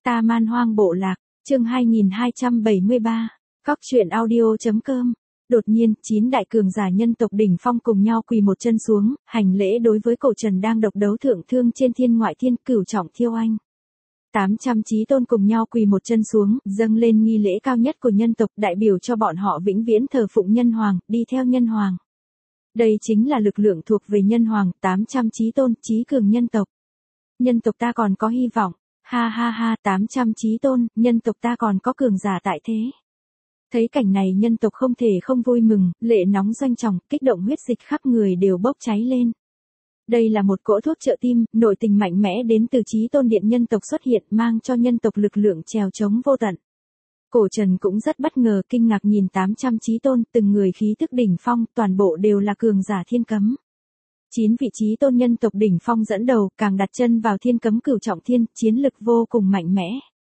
Ta Man Hoang Bộ Lạc, chương 2273, Cóc truyện audio.com. Đột nhiên, 9 đại cường giả nhân tộc đỉnh phong cùng nhau quỳ một chân xuống, hành lễ đối với cổ trần đang độc đấu thượng thương trên thiên ngoại thiên cửu trọng thiêu anh. 800 chí tôn cùng nhau quỳ một chân xuống, dâng lên nghi lễ cao nhất của nhân tộc, đại biểu cho bọn họ vĩnh viễn thờ phụng nhân hoàng, đi theo nhân hoàng. Đây chính là lực lượng thuộc về nhân hoàng, 800 chí tôn, chí cường nhân tộc. Nhân tộc ta còn có hy vọng, ha ha ha, 800 chí tôn, nhân tộc ta còn có cường giả tại thế. Thấy cảnh này nhân tộc không thể không vui mừng, lệ nóng doanh trọng, kích động huyết dịch khắp người đều bốc cháy lên. Đây là một cỗ thuốc trợ tim, nội tình mạnh mẽ đến từ chí tôn điện nhân tộc xuất hiện, mang cho nhân tộc lực lượng trèo chống vô tận. Cổ Trần cũng rất bất ngờ, kinh ngạc nhìn 800 chí tôn, từng người khí thức đỉnh phong, toàn bộ đều là cường giả thiên cấm. 9 vị chí tôn nhân tộc đỉnh phong dẫn đầu, càng đặt chân vào thiên cấm cửu trọng thiên, chiến lực vô cùng mạnh mẽ.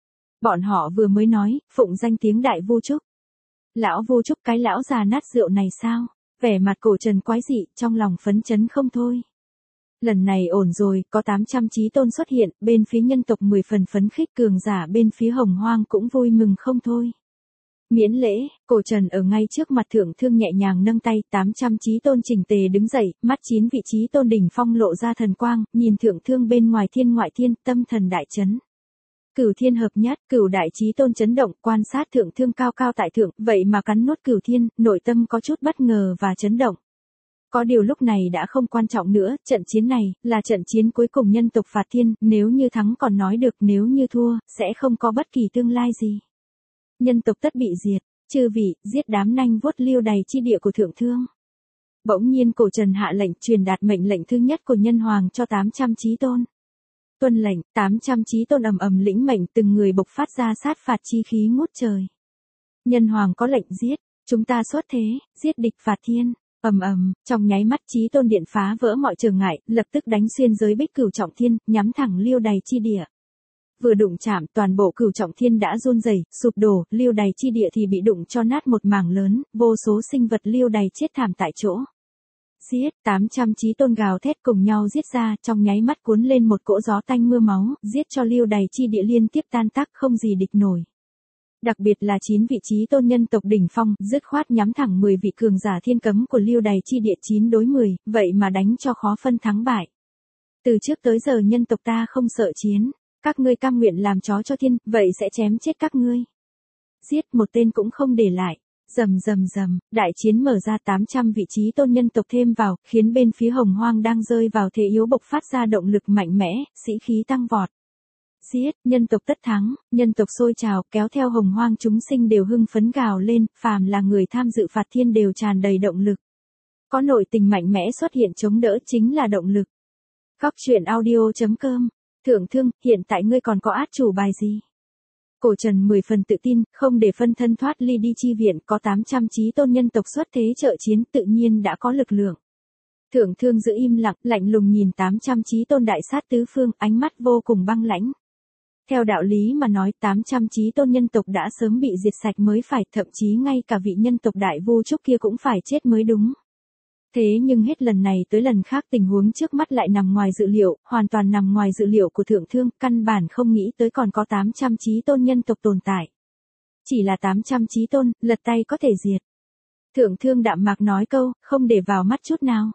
Bọn họ vừa mới nói, phụng danh tiếng đại Vu Trúc. Lão Vu Trúc, cái lão già nát rượu này sao? Vẻ mặt Cổ Trần quái dị, trong lòng phấn chấn không thôi. Lần này ổn rồi, có 800 chí tôn xuất hiện, bên phía nhân tộc 10 phần phấn khích, cường giả bên phía Hồng Hoang cũng vui mừng không thôi. Miễn lễ, Cổ Trần ở ngay trước mặt thượng thương nhẹ nhàng nâng tay, 800 chí tôn chỉnh tề đứng dậy, mắt 9 vị chí tôn đỉnh phong lộ ra thần quang, nhìn thượng thương bên ngoài thiên ngoại thiên, tâm thần đại chấn. Cửu thiên hợp nhất, cửu đại chí tôn chấn động, quan sát thượng thương cao cao tại thượng, vậy mà cắn nuốt cửu thiên, nội tâm có chút bất ngờ và chấn động. Có điều lúc này đã không quan trọng nữa, trận chiến này, là trận chiến cuối cùng nhân tộc phạt thiên, nếu như thắng còn nói được, nếu như thua, sẽ không có bất kỳ tương lai gì. Nhân tộc tất bị diệt, chư vị, giết đám nanh vuốt liêu đày chi địa của thượng thương. Bỗng nhiên Cổ Trần hạ lệnh truyền đạt mệnh lệnh thứ nhất của nhân hoàng cho 800 chí tôn. Tuân lệnh, 800 chí tôn ầm ầm lĩnh mệnh, từng người bộc phát ra sát phạt chi khí ngút trời. Nhân hoàng có lệnh giết, chúng ta xuất thế, giết địch phạt thiên. Ầm ầm, trong nháy mắt chí tôn điện phá vỡ mọi trở ngại, lập tức đánh xuyên giới bích cửu trọng thiên, nhắm thẳng liêu đày chi địa. Vừa đụng chạm, toàn bộ cửu trọng thiên đã run rẩy, sụp đổ, liêu đày chi địa thì bị đụng cho nát một mảng lớn, vô số sinh vật liêu đày chết thảm tại chỗ. Giết, 800 chí tôn gào thét cùng nhau giết ra, trong nháy mắt cuốn lên một cỗ gió tanh mưa máu, giết cho liêu đày chi địa liên tiếp tan tác, không gì địch nổi. Đặc biệt là 9 vị chí tôn nhân tộc đỉnh phong, dứt khoát nhắm thẳng 10 vị cường giả thiên cấm của liêu đày chi địa 9 đối 10, vậy mà đánh cho khó phân thắng bại. Từ trước tới giờ nhân tộc ta không sợ chiến, các ngươi cam nguyện làm chó cho thiên, vậy sẽ chém chết các ngươi. Giết, một tên cũng không để lại. Rầm rầm rầm, đại chiến mở ra, 800 vị chí tôn nhân tộc thêm vào, khiến bên phía Hồng Hoang đang rơi vào thế yếu bộc phát ra động lực mạnh mẽ, sĩ khí tăng vọt. Giết, nhân tộc tất thắng, nhân tộc sôi trào, kéo theo Hồng Hoang chúng sinh đều hưng phấn gào lên, phàm là người tham dự phạt thiên đều tràn đầy động lực. Có nội tình mạnh mẽ xuất hiện chống đỡ chính là động lực. Cóc truyện audio.com. Thượng thương, hiện tại ngươi còn có át chủ bài gì? Cổ Trần 10 phần tự tin, không để phân thân thoát ly đi chi viện, có 800 chí tôn nhân tộc xuất thế trợ chiến, tự nhiên đã có lực lượng. Thượng thương giữ im lặng, lạnh lùng nhìn 800 chí tôn đại sát tứ phương, ánh mắt vô cùng băng lãnh. Theo đạo lý mà nói, 800 chí tôn nhân tộc đã sớm bị diệt sạch mới phải, thậm chí ngay cả vị nhân tộc đại Vu Trúc kia cũng phải chết mới đúng. Thế nhưng hết lần này tới lần khác tình huống trước mắt lại nằm ngoài dự liệu, hoàn toàn nằm ngoài dự liệu của thượng thương, căn bản không nghĩ tới còn có 800 chí tôn nhân tộc tồn tại. Chỉ là 800 chí tôn, lật tay có thể diệt. Thượng thương đạm mạc nói câu, không để vào mắt chút nào.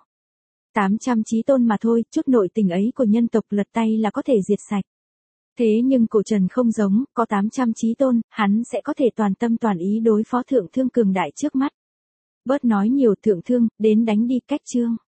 800 chí tôn mà thôi, chút nội tình ấy của nhân tộc lật tay là có thể diệt sạch. Thế nhưng Cổ Trần không giống, có 800 chí tôn, hắn sẽ có thể toàn tâm toàn ý đối phó thượng thương cường đại trước mắt. Bớt nói nhiều, thượng thương, đến đánh đi, cách chương.